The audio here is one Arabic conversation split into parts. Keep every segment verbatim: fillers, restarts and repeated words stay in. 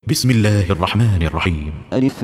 بسم الله الرحمن الرحيم. ألف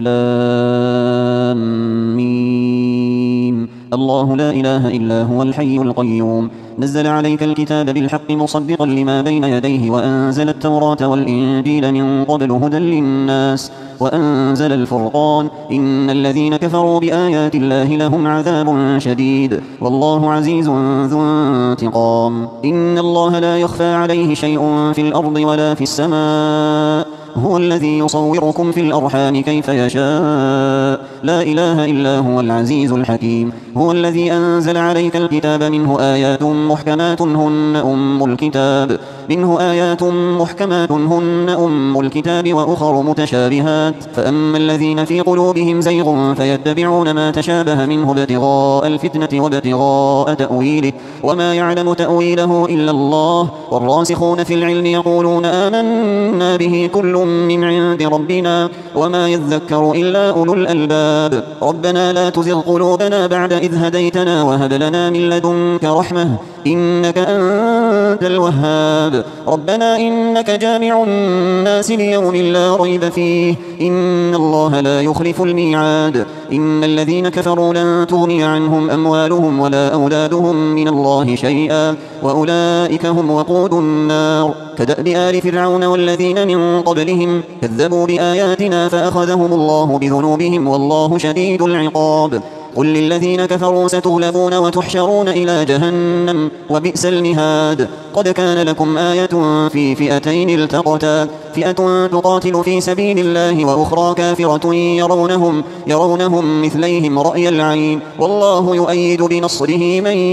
لام ميم. الله لا إله إلا هو الحي القيوم. نزل عليك الكتاب بالحق مصدقا لما بين يديه وأنزل التوراة والإنجيل من قبل هدى للناس وأنزل الفرقان. إن الذين كفروا بآيات الله لهم عذاب شديد والله عزيز ذو انتقام. إن الله لا يخفى عليه شيء في الأرض ولا في السماء. هو الذي يصوركم في الأرحام كيف يشاء. لا إله إلا هو العزيز الحكيم. هو الذي أنزل عليك الكتاب منه آيات محكمات هن أم الكتاب منه آيات محكمات هن أم الكتاب وأخر متشابهات فأما الذين في قلوبهم زيغ فيتبعون ما تشابه منه ابتغاء الفتنة وابتغاء تأويله وما يعلم تأويله إلا الله والراسخون في العلم يقولون آمنا به كل من عند ربنا وما يذكر إلا أولو الألباب. ربنا لا تزغ قلوبنا بعد إذ هديتنا وهب لنا من لدنك رحمة إنك أنت الوهاب. ربنا إنك جامع الناس ليوم لا ريب فيه إن الله لا يخلف الميعاد. إن الذين كفروا لن تغني عنهم أموالهم ولا أولادهم من الله شيئا وأولئك هم وقود النار. كدأب آل فرعون والذين من قبلهم كذبوا بآياتنا فأخذهم الله بذنوبهم والله شديد العقاب. قل للذين كفروا ستغلبون وتحشرون إلى جهنم وبئس المهاد. قد كان لكم آية في فئتين التقتا فئة تقاتل في سبيل الله وأخرى كافرة يرونهم, يرونهم مثليهم رأي العين والله يؤيد بنصره من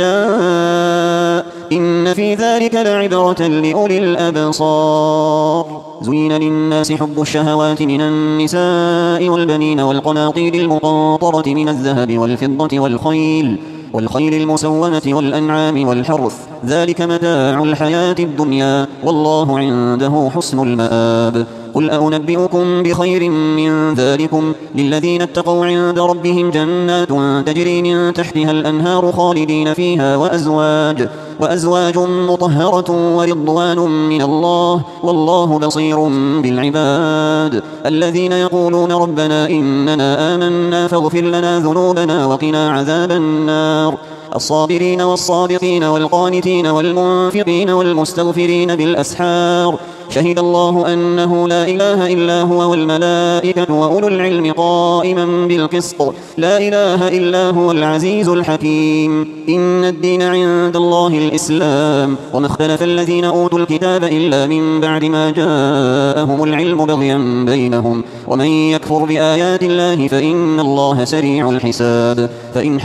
يشاء إن في ذلك لعبرة لأولي الأبصار. زين للناس حب الشهوات من النساء والبنين والقناطير المقنطرة من الذهب والفضة والخيل والخيل المسومة والأنعام والحرث ذلك متاع الحياة الدنيا والله عنده حسن المآب. قل أنبئكم بخير من ذلكم للذين اتقوا عند ربهم جنات تجري من تحتها الأنهار خالدين فيها وأزواج, وأزواج مطهرة ورضوان من الله والله بصير بالعباد. الذين يقولون ربنا إننا آمنا فاغفر لنا ذنوبنا وقنا عذاب النار. الصابرين والصادقين والقانتين والمنفقين والمستغفرين بالأسحار. شهد الله أنه لا إله إلا هو والملائكة وأولو العلم قائما بالقسط لا إله إلا هو العزيز الحكيم. إن الدين عند الله الإسلام وما اختلف الذين أوتوا الكتاب إلا من بعد ما جاءهم العلم بغيا بينهم ومن يكفر بآيات الله فإن الله سريع الحساب. فإن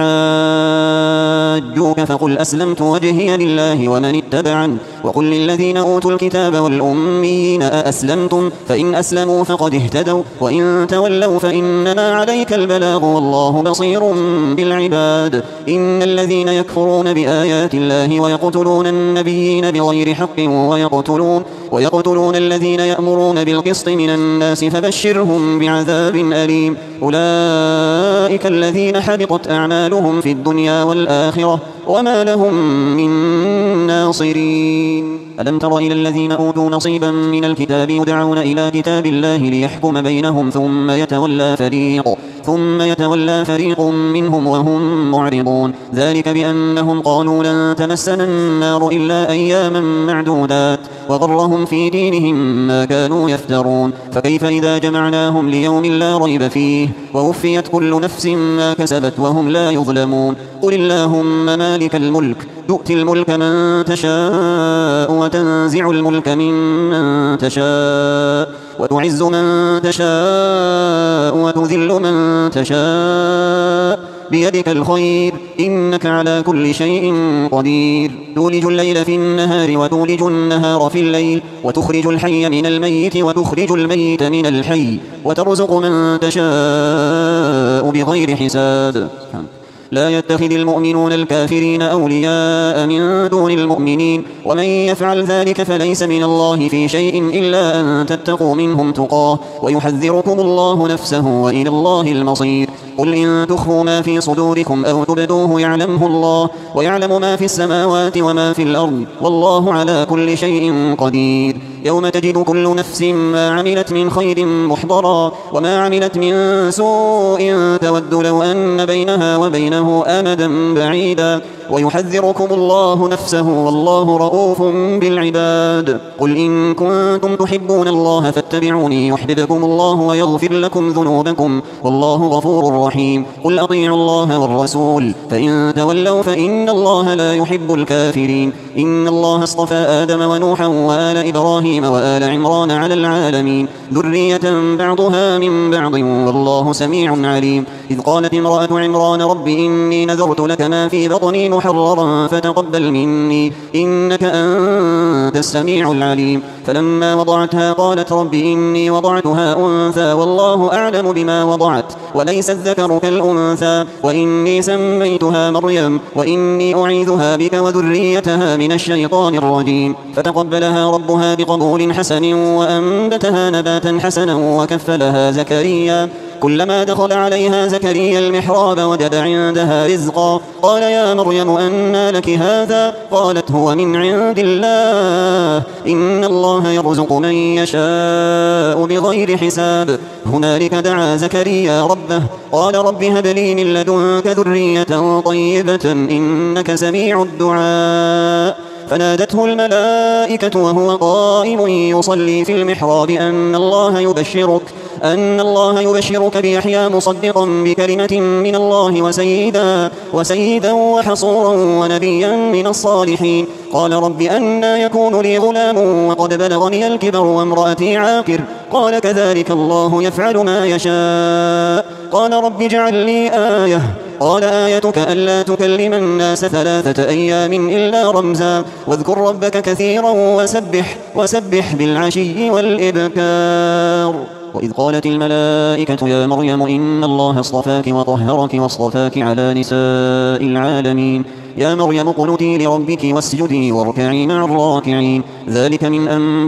حاجوك فقل أسلمت وجهي لله ومن اتبعن وقل للذين أوتوا الكتاب والأميين أأسلمتم فإن أسلموا فقد اهتدوا وإن تولوا فإنما عليك البلاغ والله بصير بالعباد. إن الذين يكفرون بآيات الله ويقتلون النبيين بغير حق ويقتلون, ويقتلون الذين يأمرون بالقسط من الناس فبشرهم بعذاب أليم. أولئك الذين حبطت أعمالهم في الدنيا والآخرة وما لهم من ناصرين. ألم تر إلى الذين أوتوا نصيبا من الكتاب يدعون إلى كتاب الله ليحكم بينهم ثم يتولى فريق ثم يتولى فريق منهم وهم معرضون. ذلك بأنهم قالوا لن تمسنا النار إلا أياما معدودات وغرهم في دينهم ما كانوا يفترون. فكيف إذا جمعناهم ليوم لا ريب فيه ووفيت كل نفس ما كسبت وهم لا يظلمون. قل اللهم مالك الملك تؤتي الملك من تشاء وتنزع الملك ممن تشاء وتعز من تشاء وتذل من تشاء بيدك الخير إنك على كل شيء قدير. تولج الليل في النهار وتولج النهار في الليل وتخرج الحي من الميت وتخرج الميت من الحي وترزق من تشاء بغير حساب. لا يتخذ المؤمنون الكافرين أولياء من دون المؤمنين ومن يفعل ذلك فليس من الله في شيء إلا أن تتقوا منهم تقاه ويحذركم الله نفسه وإلى الله المصير. قل إن تخفوا ما في صدوركم أو تبدوه يعلمه الله ويعلم ما في السماوات وما في الأرض والله على كل شيء قدير. يوم تجد كل نفس ما عملت من خير محضرا وما عملت من سوء تود لو أن بينها وبينه أمدا بعيدا ويحذركم الله نفسه والله رؤوف بالعباد. قل إن كنتم تحبون الله فاتبعوني يحببكم الله ويغفر لكم ذنوبكم والله غفور رحيم. قل أطيعوا الله والرسول فإن تولوا فإن الله لا يحب الكافرين. إن الله اصطفى آدم ونوحا وآل إبراهيم وآل عمران على العالمين ذرية بعضها من بعض والله سميع عليم. إذ قالت امرأة عمران رب إني نذرت لك ما في بطني محررا فتقبل مني إنك أنت السميع العليم. فلما وضعتها قالت رب إني وضعتها أنثى والله أعلم بما وضعت وليس الذكر كالأنثى وإني سميتها مريم وإني أعيذها بك وذريتها من الشيطان الرجيم. فتقبلها ربها بقبول حسن وأنبتها نباتا حسنا وكفلها زكريا. كلما دخل عليها زكريا المحراب وجد عندها رزقا قال يا مريم أنى لك هذا قالت هو من عند الله إن الله يرزق من يشاء بغير حساب. هنالك دعا زكريا ربه قال رب هب لي من لدنك ذرية طيبة إنك سميع الدعاء. فنادته الملائكة وهو قائم يصلي في المحراب أن الله يبشرك أن الله يبشرك بيحيى مصدقا بكلمة من الله وسيدا وسيدا وحصورا ونبيا من الصالحين. قال رب أنى يكون لي غلام وقد بلغني الكبر وامرأتي عاقر قال كذلك الله يفعل ما يشاء. قال رب اجعل لي آية قال آيتك ألا تكلم الناس ثلاثة أيام إلا رمزا واذكر ربك كثيرا وسبح وسبح بالعشي والإبكار. وإذ قالت الملائكة يا مريم إن الله اصطفاك وطهرك واصطفاك على نساء العالمين يا مريم اقنتي لربك واسجدي واركعي مع الراكعين. ذلك من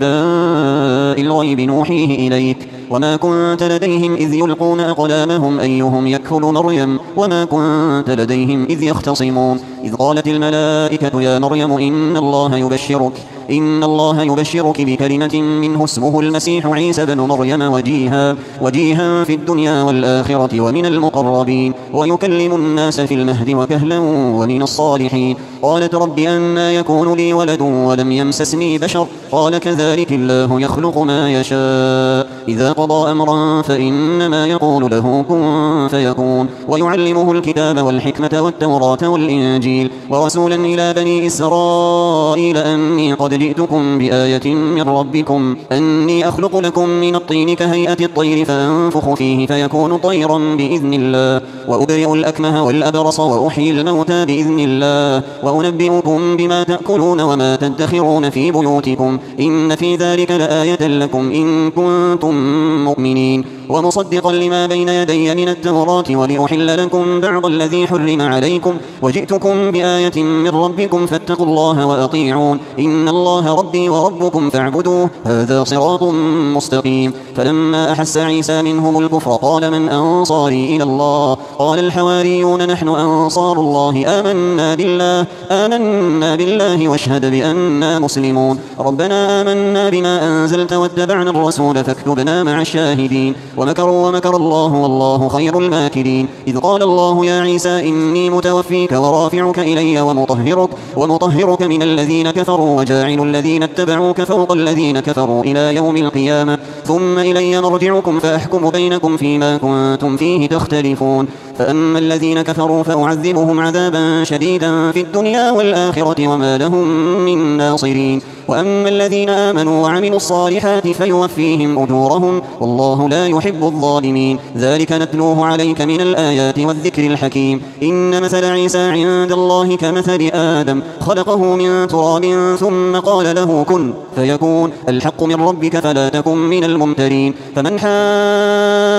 أنباء الغيب نوحيه إليك وما كنت لديهم إذ يلقون أقلامهم أيهم يكفل مريم وما كنت لديهم إذ يختصمون. إذ قالت الملائكة يا مريم إن الله يبشرك إن الله يبشرك بكلمة منه اسمه المسيح عيسى بن مريم وجيها وجيها في الدنيا والآخرة ومن المقربين ويكلم الناس في المهد وكهلا ومن الصالحين. قالت رب أنى يكون لي ولد ولم يمسسني بشر قال كذلك الله يخلق ما يشاء إذا قضى أمرا فإنما يقول له كن فيكون. ويعلمه الكتاب والحكمة والتوراة والإنجيل ورسولا إلى بني إسرائيل أني قد جئتكم بآية من ربكم أني أخلق لكم من الطين كهيئة الطير فأنفخ فيه فيكون طيرا بإذن الله وأبرئ الأكمه والأبرص وأحيي الموتى بإذن الله وأنبئكم بما تأكلون وما تدخرون في بيوتكم إن في ذلك لآية لكم إن كنتم مؤمنين. ومصدقا لما بين يدي من التوراة ولأحل لكم بعض الذي حرم عليكم وجئتكم بآية من ربكم فاتقوا الله وأطيعون إن الله ربي وربكم فاعبدوه هذا صراط مستقيم. فلما أحس عيسى منهم الكفر قال من أنصاري إلى الله قال الحواريون نحن أنصار الله آمنا بالله آمنا بالله واشهد بأننا مسلمون. ربنا آمنا بما أنزلت واتبعنا الرسول فاكتبنا مع الشاهدين. ومكروا ومكر الله والله خير الماكرين. إذ قال الله يا عيسى إني متوفيك ورافعك إلي ومطهرك ومطهرك من الذين كفروا وجاعل الذين اتبعوك فوق الذين كفروا إلى يوم القيامة ثم إلي مرجعكم فأحكم بينكم فيما كنتم فيه تختلفون. فأما الذين كفروا فأعذبهم عذابا شديدا في الدنيا والآخرة وما لهم من ناصرين. وأما الذين آمنوا وعملوا الصالحات فيوفيهم أجورهم والله لا يحب الظالمين. ذلك نتلوه عليك من الآيات والذكر الحكيم. إن مثل عيسى عند الله كمثل آدم خلقه من تراب ثم قال له كن فيكون الحق من ربك فلا تكن من الممترين. فمن حاد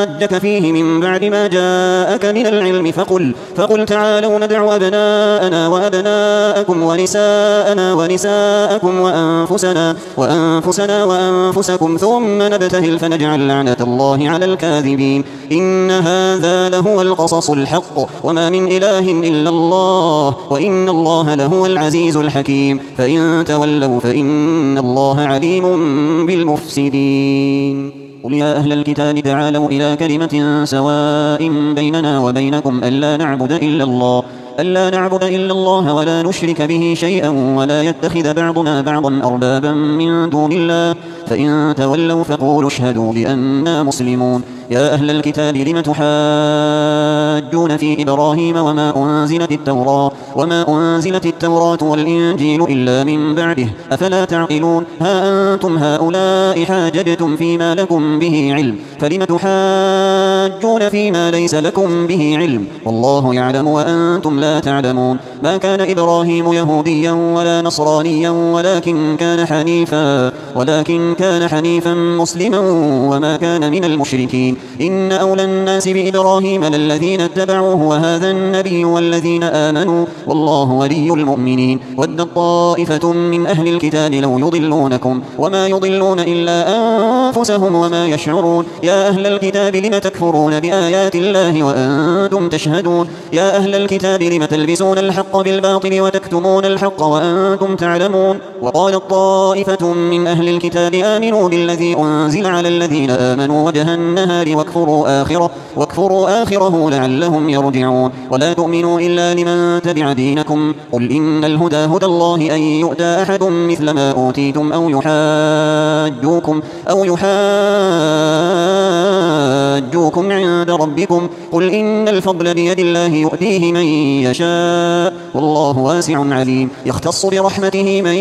حاجك فيه من بعد ما جاءك من العلم فقل, فقل تعالوا ندع أبناءنا وأبناءكم ونساءنا ونساءكم وأنفسنا, وأنفسنا وأنفسكم ثم نبتهل فنجعل لعنة الله على الكاذبين. إن هذا لهو القصص الحق وما من إله إلا الله وإن الله لهو العزيز الحكيم. فإن تولوا فإن الله عليم بالمفسدين. قل يا أهل الكتاب تعالوا إلى كلمة سواء بيننا وبينكم ألا نعبد إلا الله ألا نعبد إلا الله ولا نشرك به شيئا ولا يتخذ بعضنا بعضا أربابا من دون الله فإن تولوا فقولوا اشهدوا بأننا مسلمون. يا أهل الكتاب لم تحاجون في إبراهيم وما أنزلت التوراة وما أنزلت التوراة والإنجيل إلا من بعده أفلا تعقلون. ها أنتم هؤلاء حاججتم فيما لكم به علم فلم تحاجون فيما ليس لكم به علم والله يعلم وأنتم لا تعلمون. ما كان إبراهيم يهوديا ولا نصرانيا ولكن كان حنيفا ولكن كان حنيفا مسلما وما كان من المشركين. إن أولى الناس بإبراهيم للذين اتبعوه وهذا النبي والذين آمنوا والله ولي المؤمنين. ودت طائفة من أهل الكتاب لو يضلونكم وما يضلون إلا أنفسهم وما يشعرون. يا أهل الكتاب لم تكفرون بآيات الله وأنتم تشهدون. يا أهل الكتاب لم تلبسون الحق بالباطل وتكتمون الحق وأنتم تعلمون. وقالت طائفة من أهل الكتاب آمنوا بالذي أنزل على الذين آمنوا وجه النهار واكفروا آخره, واكفروا آخره لعلهم يرجعون. ولا تؤمنوا إلا لمن تبع دينكم. قل إن الهدى هدى الله أن يؤتى أحد مثل ما أوتيتم أو يحاجوكم, أو يحاجوكم عند ربكم. قل إن الفضل بيد الله يؤتيه من يشاء والله واسع عليم. يختص برحمته من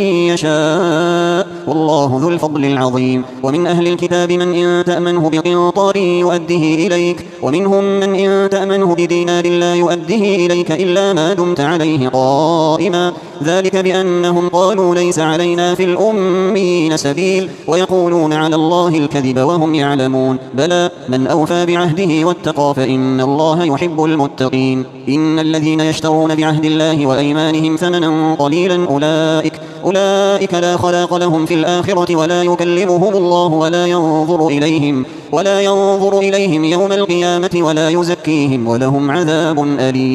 يشاء والله ذو الفضل العظيم. ومن أهل الكتاب من إن تأمنه بقنطار يؤديه إليك ومنهم من إن تأمنه بدينار لا يؤديه إليك إلا ما دمت عليه قائما. ذلك بأنهم قالوا ليس علينا في الأمين سبيل ويقولون على الله الكذب وهم يعلمون. بلى من أوفى بعهده واتقى فإن الله يحب المتقين. إن الذين يشترون بعهد الله وأيمانهم ثمنا قليلا أولئك أولئك لا خلاق لهم في الآخرة ولا يكلمهم الله ولا ينظر إليهم ولا ينظر إليهم يوم القيامة ولا يزكيهم ولهم عذاب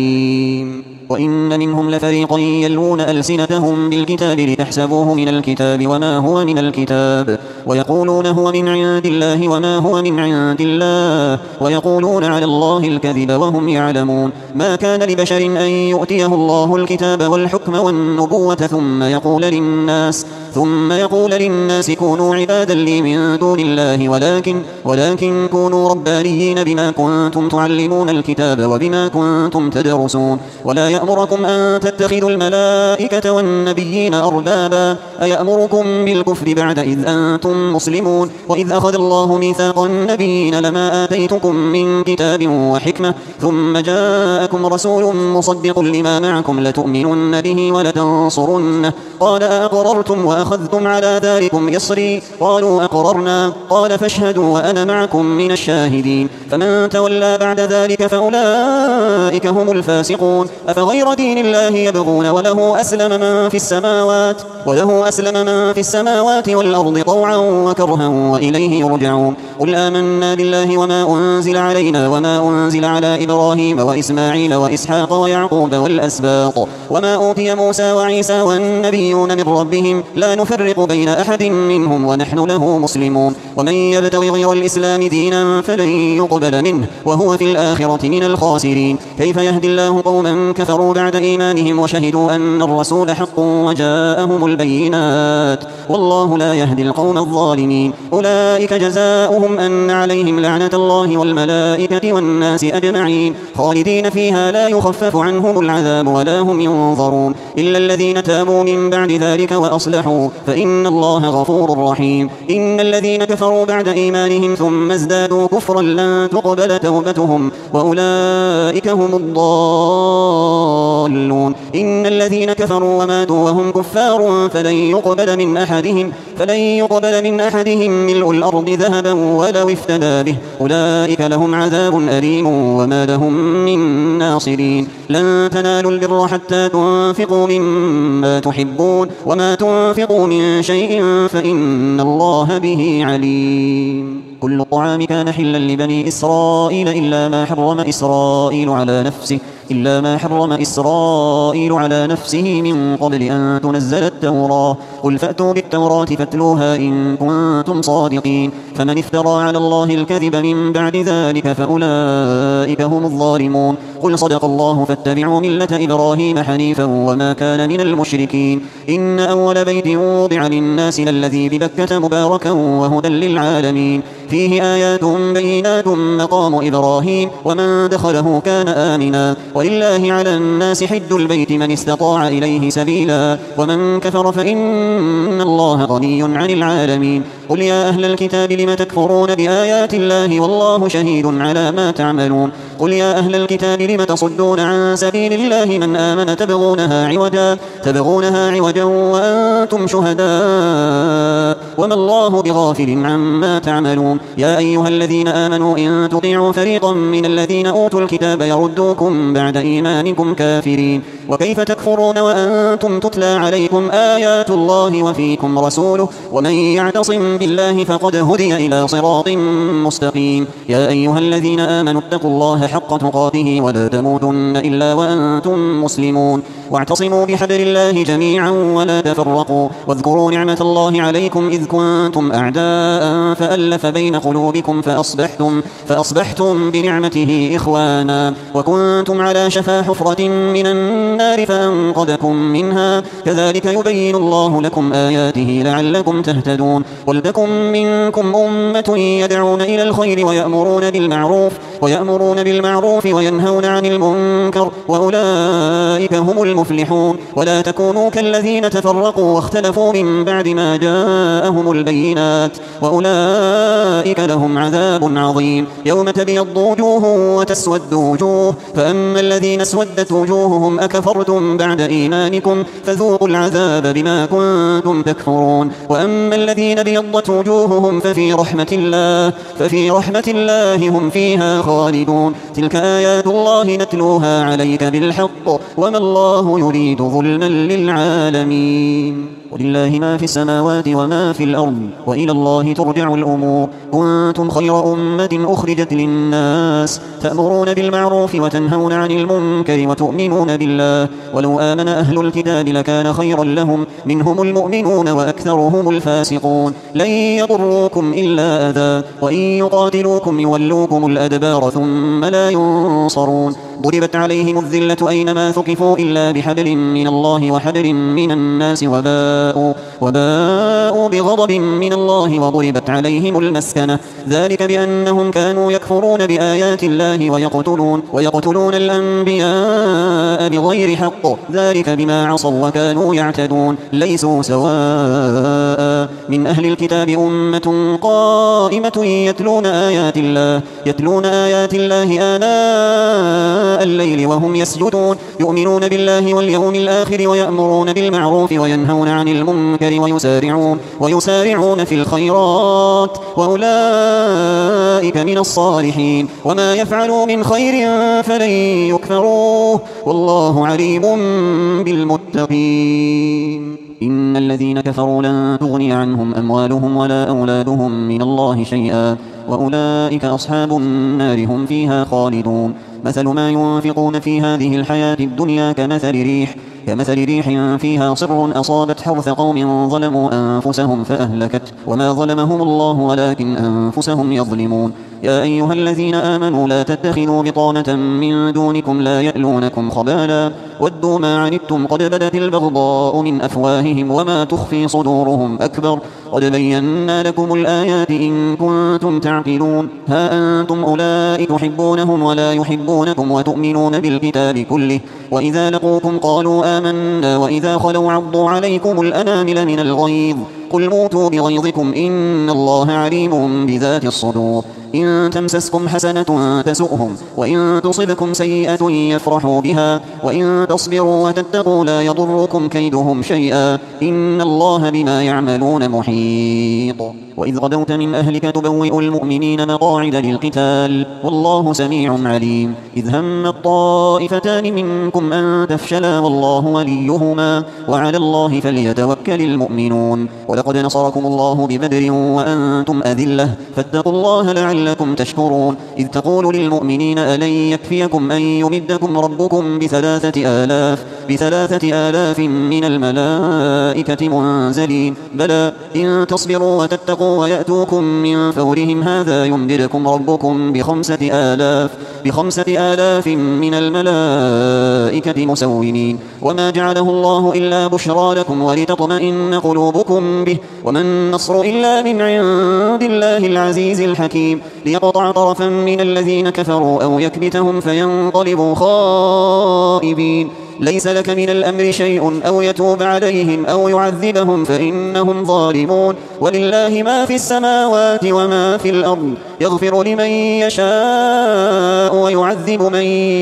أليم. وإن منهم لفريقا يلون ألسنتهم بالكتاب لتحسبوه من الكتاب وما هو من الكتاب ويقولون هو من عند الله وما هو من عند الله ويقولون على الله الكذب وهم يعلمون. ما كان لبشر أن يؤتيه الله الكتاب والحكم والنبوة ثم يقول للناس ثم يقول للناس كونوا عبادا لي من دون الله ولكن ولكن كونوا ربانيين بما كنتم تعلمون الكتاب وبما كنتم تدرسون. ولا يأمركم أن تتخذوا الملائكة والنبيين أربابا أيأمركم بالكفر بعد إذ أنتم مسلمون. وإذ أخذ الله ميثاق النبيين لما آتيتكم من كتاب وحكمة ثم جاءكم رسول مصدق لما معكم لتؤمنن به ولتنصرنه قال أقررتم وأخذتم على ذلكم إصري قالوا أقررنا قال فاشهدوا وأنا معكم من الشاهدين. فمن تولى بعد ذلك فأولئك هم الفاسقون. أفغير دين الله يبغون وله أسلم من في السماوات وله أسلم من في السماوات والأرض طوعا وكرها وإليه يرجعون. قل آمنا بالله وما أنزل علينا وما أنزل على إبراهيم وإسماعيل وإسحاق ويعقوب والأسباط وما أوتي موسى وعيسى والنبيون من ربهم لا نفرق بين أحد منهم ونحن له مسلمون. ومن يبتغي غير الإسلام دينا فلن يقبل منه وهو في الآخرة من الخاسرين. كيف يهدي الله قوما كفروا بعد إيمانهم وشهدوا أن الرسول حق وجاءهم البينات والله لا يهدي القوم الظالمين. أولئك جزاؤهم أن عليهم لعنة الله والملائكة والناس أجمعين خالدين فيها لا يخفف عنهم العذاب ولا هم ينظرون إلا الذين تابوا من بعد ذلك وأصلحوا فاصبروا فإن الله غفور رحيم. إن الذين كفروا بعد إيمانهم ثم ازدادوا كفرا لن تقبل توبتهم وأولئك هم الضالون. إن الذين كفروا وماتوا وهم كفار فلن يقبل من أحدهم فلن يقبل من أحدهم ملء الأرض ذهبا ولو افتدى به أولئك لهم عذاب أليم وما لهم من ناصرين. لن تنالوا البر حتى تنفقوا مما تحبون وما تنفقوا من شيء فإن الله به عليم. كل الطعام كان حلا لبني إسرائيل إلا ما حرم إسرائيل على نفسه إلا ما حرم إسرائيل على نفسه من قبل أن تنزل التوراة. قل فأتوا بالتوراة فاتلوها إن كنتم صادقين. فمن افترى على الله الكذب من بعد ذلك فأولئك هم الظالمون. قل صدق الله فاتبعوا ملة إبراهيم حنيفا وما كان من المشركين. إن أول بيت وضع للناس للذي ببكة مباركا وهدى للعالمين فيه آيات بينات مقام إبراهيم ومن دخله كان آمنا ولله على الناس حج البيت من استطاع إليه سبيلا ومن كفر فإن الله غني عن العالمين. قل يا أهل الكتاب لم تكفرون بآيات الله والله شهيد على ما تعملون. قل يا أهل الكتاب لم تصدون عن سبيل الله من آمن تبغونها عوجا تبغونها عوجا وأنتم شهداء وما الله بغافل عما تعملون. يا أيها الذين آمنوا إن تطيعوا فريقا من الذين أوتوا الكتاب يردوكم بعد إيمانكم كافرين. وكيف تكفرون وأنتم تتلى عليكم آيات الله وفيكم رسوله ومن يعتصم بالله فقد هدي إلى صراط مستقيم. يا أيها الذين آمنوا اتقوا الله حق تقاته ولا تموتن إلا وأنتم مسلمون. واعتصموا بحبل الله جميعا ولا تفرقوا واذكروا نعمة الله عليكم إذ كنتم أعداء فألف بين قلوبكم فأصبحتم, فأصبحتم بنعمته إخوانا وكنتم على شفا حفرة من النار فأنقذكم منها كذلك يبين الله لكم آياته لعلكم تهتدون. ولتكن منكم أمة يدعون إلى الخير ويأمرون بالمعروف ويأمرون بالمعروف وينهون عن المنكر وأولئك هم المفلحون. ولا تكونوا كالذين تفرقوا واختلفوا من بعد ما جاءهم البينات وأولئك لهم عذاب عظيم. يوم تبيض وجوه وتسود وجوه فأما الذين اسودت وجوههم أكفرتم بعد إيمانكم فذوقوا العذاب بما كنتم تكفرون. وأما الذين بيضت وجوههم ففي رحمة الله ففي رحمة الله هم فيها خالدون. تلك آيات الله نتلوها عليك بالحق وما الله يريد ظلما للعالمين. ولله ما في السماوات وما في الأرض وإلى الله ترجع الأمور. كنتم خير أمة أخرجت للناس تأمرون بالمعروف وتنهون عن المنكر وتؤمنون بالله ولو آمن أهل الكتاب لكان خيرا لهم منهم المؤمنون وأكثرهم الفاسقون. لن يضروكم إلا أذى وإن يقاتلوكم يولوكم الأدبار ثم لا ينصرون. ضربت عليهم الذلة أينما ثقفوا إلا بحبل من الله وحبل من الناس وباءوا, وباءوا بغضب من الله وضربت عليهم المسكنة ذلك بأنهم كانوا يكفرون بآيات الله ويقتلون, ويقتلون الأنبياء بغير حق ذلك بما عصوا وكانوا يعتدون. ليسوا سواء من أهل الكتاب أمة قائمة يتلون آيات الله يتلون آيات الله آناء الليل وهم يسجدون يؤمنون بالله واليوم الآخر ويأمرون بالمعروف وينهون عن المنكر ويسارعون, ويسارعون في الخيرات وأولئك من الصالحين. وما يفعلوا من خير فلن يكفروه والله عليم بالمتقين. إن الذين كفروا لن تغني عنهم أموالهم ولا أولادهم من الله شيئا وأولئك أصحاب النار هم فيها خالدون. مثل ما ينفقون في هذه الحياة الدنيا كمثل ريح كمثل ريح فيها صر أصابت حرث قوم ظلموا أنفسهم فأهلكت وما ظلمهم الله ولكن أنفسهم يظلمون. يا أيها الذين آمنوا لا تتخذوا بطانة من دونكم لا يألونكم خبالا ودوا ما عنتم قد بدت البغضاء من أفواههم وما تخفي صدورهم أكبر قد بينا لكم الآيات إن كنتم تعقلون ها أنتم أولئك تحبونهم ولا يحبونكم وتؤمنون بالكتاب كله وإذا لقوكم قالوا آمنا وإذا خلوا عضوا عليكم الأنامل من الغيظ قل موتوا بغيظكم إن الله عليم بذات الصدور إن تمسسكم حسنة تسؤهم وإن تصبكم سيئة يفرحوا بها وإن تصبروا وتتقوا لا يضركم كيدهم شيئا إن الله بما يعملون محيط وإذ غدوت من أهلك تبوئ المؤمنين مقاعد للقتال والله سميع عليم إذ هم الطائفتان منكم أن تفشلا والله وليهما وعلى الله فليتوكل المؤمنون ولقد نصركم الله ببدر وأنتم أذلة فاتقوا الله لعلكم تشكرون إذ تقول للمؤمنين ألن يكفيكم أن يمدكم ربكم بثلاثة آلاف بثلاثة آلاف من الملائكة منزلين بلى إن تصبروا وتتقوا ويأتوكم من فورهم هذا يمددكم ربكم بخمسة آلاف بخمسة آلاف من الملائكة مسومين وما جعله الله إلا بشرى لكم ولتطمئن قلوبكم به وما النصر إلا من عند الله العزيز الحكيم ليقطع طرفا من الذين كفروا أو يكبتهم فينقلبوا خائبين ليس لك من الأمر شيء أو يتوب عليهم أو يعذبهم فإنهم ظالمون ولله ما في السماوات وما في الأرض يغفر لمن يشاء ويعذب من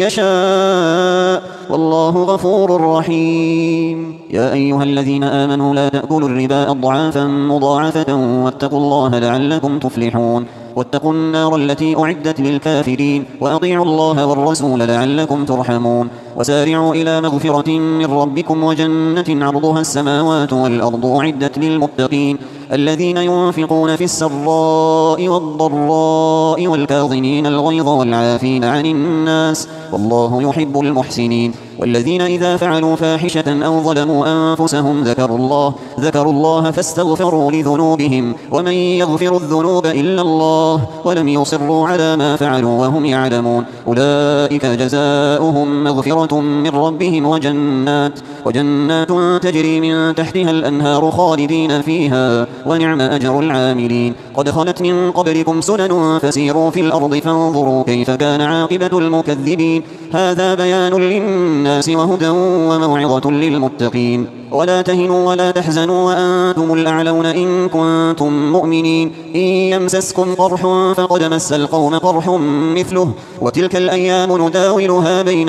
يشاء والله غفور رحيم يا أيها الذين آمنوا لا تأكلوا الربا أضعافا مضاعفة واتقوا الله لعلكم تفلحون واتقوا النار التي أعدت للكافرين وأطيعوا الله والرسول لعلكم ترحمون وسارعوا إلى مغفرة من ربكم وجنة عرضها السماوات والأرض أعدت للمتقين الذين ينفقون في السراء والضراء والكاظمين الغيظ والعافين عن الناس والله يحب المحسنين والذين إذا فعلوا فاحشة أو ظلموا أنفسهم ذكروا الله ذكروا الله فاستغفروا لذنوبهم ومن يغفر الذنوب إلا الله ولم يصروا على ما فعلوا وهم يعلمون أولئك جزاؤهم مغفرة من ربهم وجنات وجنات تجري من تحتها الأنهار خالدين فيها ونعم أجر العاملين قد خلت من قبلكم سنن فسيروا في الأرض فانظروا كيف كان عاقبة المكذبين هذا بيان للناس وهدى وموعظة للمتقين ولا تهنوا ولا تحزنوا وأنتم الأعلون إن كنتم مؤمنين إن يمسسكم قرح فقد مس القوم قرح مثله وتلك الأيام نداولها بين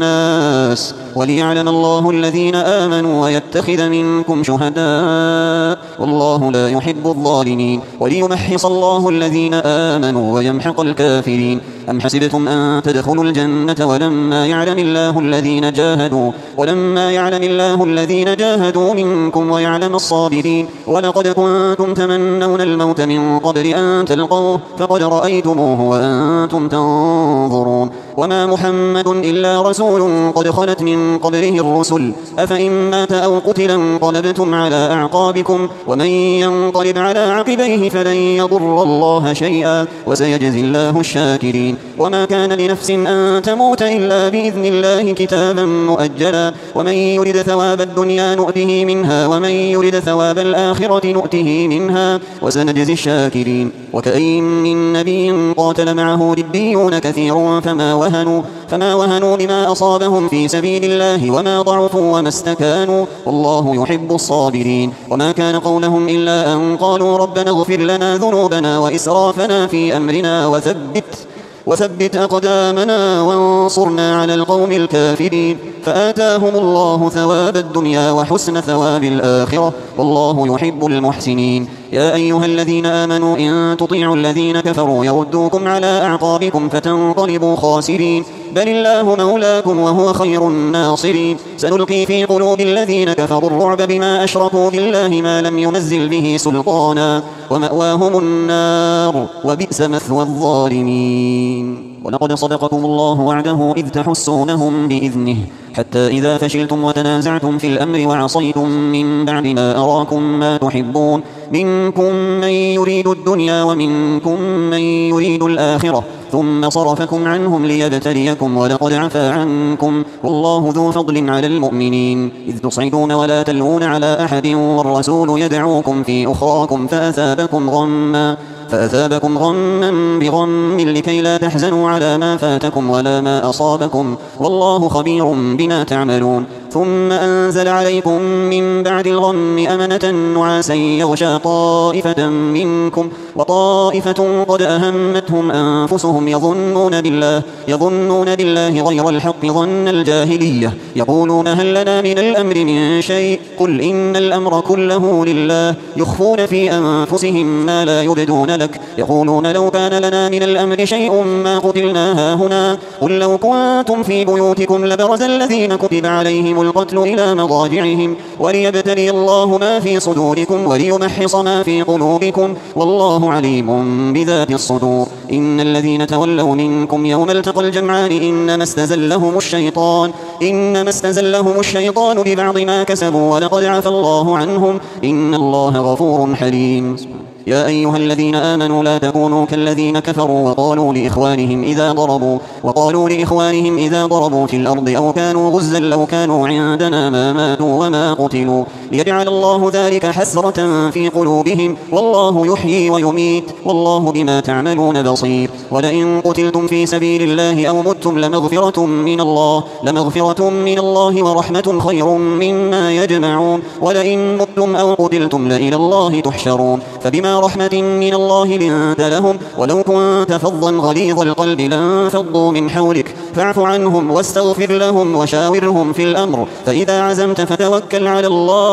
الناس وليعلم الله الذين آمنوا ويتخذ منكم شهداء والله لا يحب الظالمين وليمحص الله الذين آمنوا ويمحق الكافرين أم حسبتم أن تدخلوا الجنة ولما يعلم الله الذين جاهدوا ولما يعلم الله الذين جاهدوا منكم ويعلم الصابرين ولقد كنتم تمنون الموت من قبل أن تلقوه فقد رأيتموه وأنتم تنظرون وما محمد إلا رسول قد خلت من قبله الرسل أفإن مات أو قتل انقلبتم على أعقابكم ومن ينقلب على عقبيه فلن يضر الله شيئا وسيجزي الله الشاكرين وما كان لنفس أن تموت إلا بإذن الله كتابا مؤجلا ومن يرد ثواب الدنيا نؤته منها ومن يرد ثواب الآخرة نؤته منها وسنجزي الشاكرين وكأين من نبي قاتل معه ربيون كثير فما وهنوا فما وهنوا لما أصابهم في سبيل الله وما ضعفوا وما استكانوا والله يحب الصابرين وما كان قولهم إلا أن قالوا ربنا اغفر لنا ذنوبنا وإسرافنا في أمرنا وثبت وثبت أقدامنا وانصرنا على القوم الكافرين فآتاهم الله ثواب الدنيا وحسن ثواب الآخرة والله يحب المحسنين يا أيها الذين آمنوا إن تطيعوا الذين كفروا يردوكم على أعقابكم فتنقلبوا خاسرين بل الله مولاكم وهو خير الناصرين سنلقي في قلوب الذين كفروا الرعب بما أشركوا بالله ما لم ينزل به سلطانا ومأواهم النار وبئس مثوى الظالمين ولقد صدقكم الله وعده إذ تحسونهم بإذنه حتى إذا فشلتم وتنازعتم في الأمر وعصيتم من بعد ما أراكم ما تحبون منكم من يريد الدنيا ومنكم من يريد الآخرة ثم صرفكم عنهم ليبتليكم ولقد عفا عنكم والله ذو فضل على المؤمنين إذ تصعدون ولا تلوون على أحد والرسول يدعوكم في أخراكم فأثابكم غما فأثابكم غما بغم لكي لا تحزنوا على ما فاتكم ولا ما أصابكم والله خبير بما تعملون ثم أنزل عليكم من بعد الغم أمنة نعاسا يغشى طائفة منكم وطائفة قد أهمتهم أنفسهم يظنون بالله يظنون بالله غير الحق ظن الجاهلية يقولون هل لنا من الأمر من شيء قل إن الأمر كله لله يخفون في أنفسهم ما لا يبدون لك يقولون لو كان لنا من الأمر شيء ما قتلنا هاهنا قل لو كنتم في بيوتكم لبرز الذين كتب عليهم القتل إلى مضاجعهم وليبتلي الله ما في صدوركم وليمحص ما في قلوبكم والله عليم بذات الصدور إن الذين تولوا منكم يوم التقى الجمعان إنما استزلهم الشيطان إنما استزلهم الشيطان ببعض ما كسبوا ولقد عفى الله عنهم إن الله غفور حليم يا أيها الذين آمنوا لا تكونوا كالذين كفروا وقالوا لإخوانهم إذا ضربوا وقالوا لإخوانهم إذا ضربوا في الأرض أو كانوا غزا لو كانوا عندنا ما ماتوا وما قتلوا ليجعل الله ذلك حسرة في قلوبهم والله يحيي ويميت والله بما تعملون بصير ولئن قتلتم في سبيل الله أو متم لمغفرة من الله لمغفرة من الله ورحمة خير مما يجمعون ولئن متم أو قتلتم لإلى الله تحشرون فبما رحمة من الله لنت لهم ولو كنت فظا غليظ القلب لانفضوا من حولك فاعف عنهم واستغفر لهم وشاورهم في الأمر فإذا عزمت فتوكل على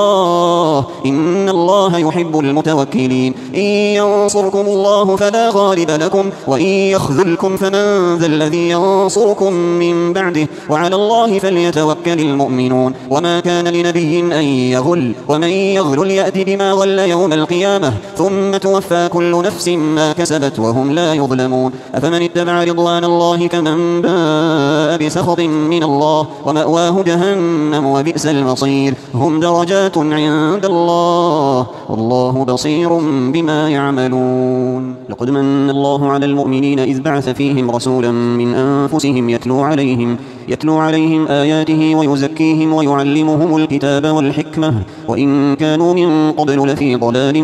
الله إن الله يحب المتوكلين إن ينصركم الله فلا غالب لكم وإن يخذلكم فمن ذا الذي ينصركم من بعده وعلى الله فليتوكل المؤمنون وما كان لنبي أن يغل ومن يغل يأتي بما غل يوم القيامة ثم توفى كل نفس ما كسبت وهم لا يظلمون أفمن اتبع رضوان الله كمن باء بسخط من الله ومأواه جهنم وبئس المصير هم درجات عند الله والله بصير بما يعملون لقد من الله على المؤمنين إذ بعث فيهم رسولا من أنفسهم يتلو عليهم يتلو عليهم آياته ويزكيهم ويعلمهم الكتاب والحكمة وإن كانوا من قبل لفي ضلال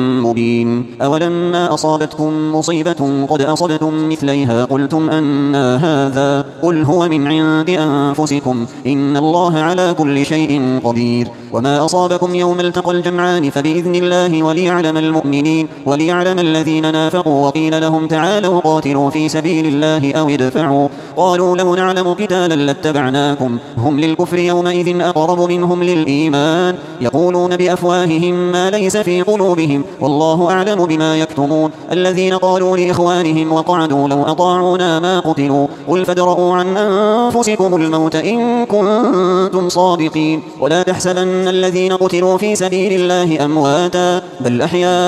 مبين أولما أصابتكم مصيبة قد أصبتم مثليها قلتم أنى هذا قل هو من عند أنفسكم إن الله على كل شيء قدير وما أصابكم يوم التقى الجمعان فبإذن الله وليعلم المؤمنين وليعلم الذين نافقوا وقيل لهم تعالوا قاتلوا في سبيل الله أو ادفعوا قالوا لو نعلم قتالا لاتبعناكم هم للكفر يومئذ أقرب منهم للإيمان يقولون بأفواههم ما ليس في قلوبهم والله أعلم بما يكتمون الذين قالوا لإخوانهم وقعدوا لو أطاعونا ما قتلوا قل فادرءوا عن أنفسكم الموت إن كنتم صادقين ولا تحسبن الذين قتلوا في سبيل الله أمواتا بل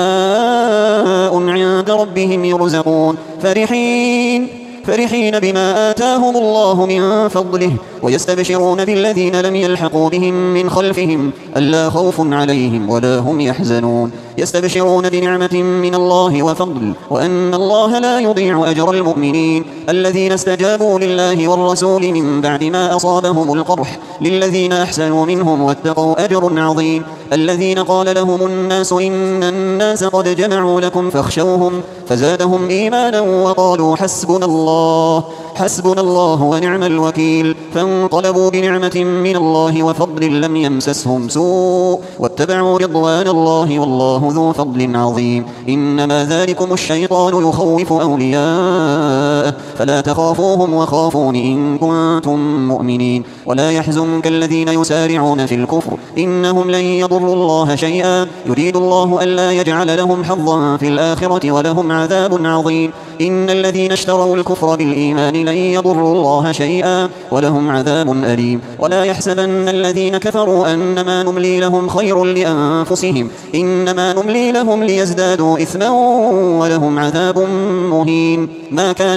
أحياء عند ربهم يرزقون فرحين فرحين بما آتاهم الله من فضله ويستبشرون بالذين لم يلحقوا بهم من خلفهم ألا خوف عليهم ولا هم يحزنون يستبشرون بنعمة من الله وفضل وأن الله لا يضيع أجر المؤمنين الذين استجابوا لله والرسول من بعد ما أصابهم القرح للذين أحسنوا منهم واتقوا أجر عظيم الذين قال لهم الناس إن الناس قد جمعوا لكم فاخشوهم فزادهم إيمانا وقالوا حسبنا الله حسبنا الله ونعم الوكيل فانقلبوا بنعمة من الله وفضل لم يمسسهم سوء واتبعوا رضوان الله والله ذو فضل عظيم إنما ذلكم الشيطان يخوف أولياءه فلا تخافوهم وخافون إن كنتم مؤمنين ولا يحزنك الذين يسارعون في الكفر إنهم لن يضروا الله شيئا يريد الله ألا يجعل لهم حظا في الآخرة ولهم عذاب عظيم إن الذين اشتروا الكفر بالإيمان لن يضروا الله شيئا ولهم عذاب أليم ولا يحسبن الذين كفروا أنما نملي لهم خير لأنفسهم إنما نملي لهم ليزدادوا إثما ولهم عذاب مهين ما كان الله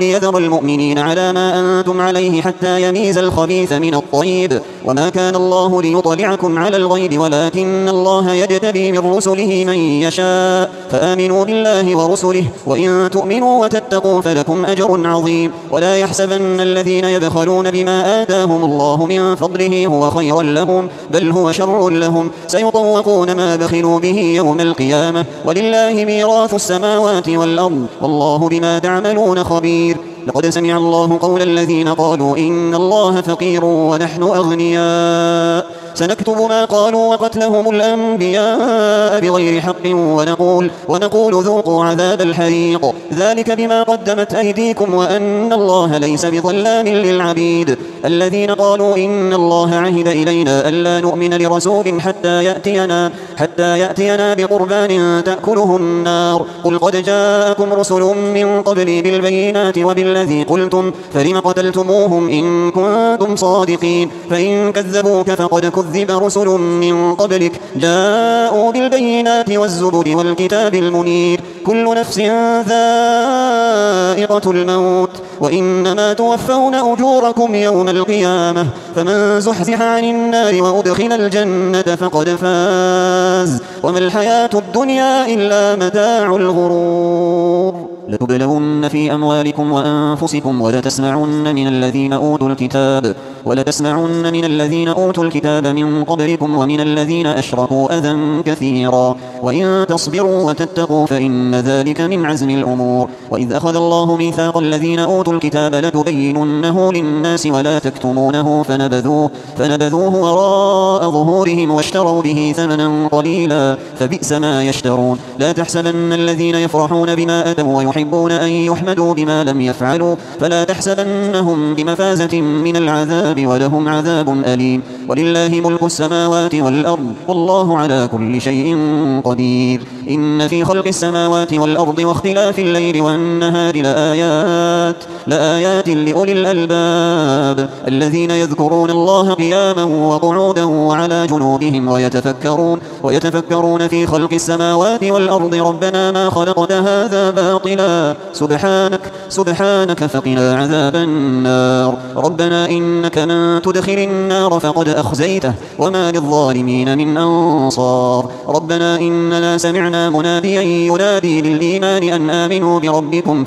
ليذر المؤمنين على ما أنتم عليه حتى يميز الخبيث من الطيب، وما كان الله ليطلعكم على الغيب ولكن الله يجتبي من رسله من يشاء، فآمنوا بالله ورسله، وإن تؤمنوا وتتقوا فلكم أجر عظيم. ولا يحسبن الذين يبخلون بما آتاهم الله من فضله هو خيرا لهم، بل هو شر لهم، سيطوقون ما بخلوا به يوم القيامة، ولله ميراث السماوات والأرض، والله بما تعملون خبير. لقد سمع الله قول الذين قالوا إن الله فقير ونحن أغنياء، سنكتب ما قالوا وقتلهم الأنبياء بغير حق ونقول, ونقول ذوقوا عذاب الحريق، ذلك بما قدمت أيديكم وأن الله ليس بظلام للعبيد. الذين قالوا إن الله عهد إلينا ألا نؤمن لرسول حتى يأتينا, حتى يأتينا بقربان تأكله النار، قل قد جاءكم رسل من قبلي بالبينات وبالذي قلتم فلم قتلتموهم إن كنتم صادقين، فإن كذبوك فقد كذب رسل من قبلك جاءوا بالبينات والزبر والكتاب المنير، كل نفس ذائقة الموت وإنما توفون أجوركم يوم القيامة، فمن زحزح عن النار وأدخل الجنة فقد فاز، وما الحياة الدنيا إلا متاع الغرور. لتبلون في أموالكم وأنفسكم ولتسمعن من الذين أوتوا الكتاب ولتسمعن من الذين أوتوا الكتاب من قبلكم ومن الذين أشركوا أذى كثيرا، وإن تصبروا وتتقوا فإن ذلك من عزم الأمور. وإذ أخذ الله ميثاق الذين أوتوا الكتاب لتبيننه للناس ولا تكتمونه فنبذوه, فنبذوه وراء ظهورهم واشتروا به ثمنا قليلا فبئس ما يشترون. لا تحسبن الذين يفرحون بما أتوا ويحبون أن يحمدوا بما لم يفعلوا فلا تحسبنهم بمفازة من العذاب ولهم عذاب أليم. ولله ملك السماوات والأرض والله على كل شيء قدير. إن في خلق السماوات والأرض واختلاف الليل والنهار لآيات, لآيات لأولي الألباب الذين يذكرون الله قياما وقعودا وعلى جنوبهم ويتفكرون, ويتفكرون في خلق السماوات والأرض ربنا ما خلقت هذا باطلا سبحانك, سبحانك فقنا عذاب النار. ربنا إنك من تدخل النار فقد أخزيته وما للظالمين من أنصار. ربنا إننا سمعنا مناديا ينادي للإيمان أن آمنوا بربكم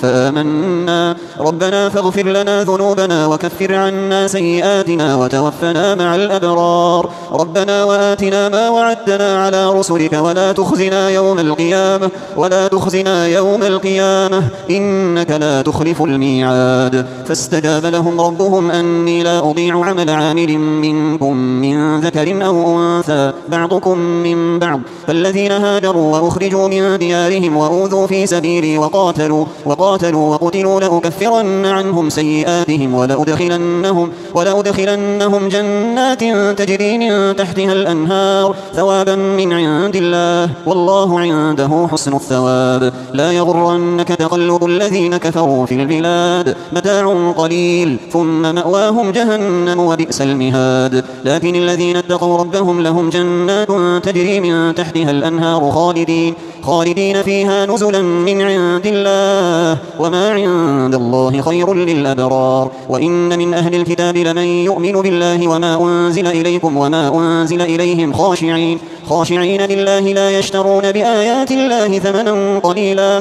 فآمنا ربنا فاغفر لنا ذنوبنا وكفر عنا سيئاتنا وتوفنا مع الأبرار. ربنا وآتنا ما وعدتنا على رسلك ولا تخزنا يوم القيامة, ولا تخزنا يوم القيامة إنك لا تخلف الميعاد. فاستجاب لهم ربهم أني لا أضيع عمل عامل منكم من ذكر أو أنثى بعضكم من بعض، فالذين هاجروا وأخرجوا من ديارهم وأوذوا في سبيلي وقاتلوا, وقاتلوا وقتلوا لأكفرن عنهم سيئاتهم ولأدخلنهم, ولأدخلنهم جنات تجري من تحتها الأنهار ثوابا من عند الله والله عنده حسن الثواب. لا يغرنك تقلب الذين كفروا في البلاد متاع قليل ثم مأواهم جهنم وبئس المهاد. لكن الذين اتقوا ربهم لهم جنات تجري من تحتها الأنهار خالدين, خالدين فيها نزلا من عند الله وما عند الله خير للأبرار. وإن من أهل الكتاب لمن يؤمن بالله وما أنزل إليكم وما أنزل إليهم خاشعين, خاشعين لله لا يشترون بآيات الله ثمنا قليلا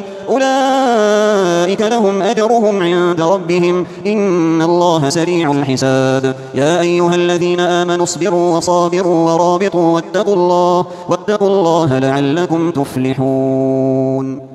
أولئك لهم أجرهم عند ربهم إن الله سريع الحساب. يا أيها الذين آمنوا اصبروا وصابروا ورابطوا واتقوا الله, واتقوا الله لعلكم تفلحون.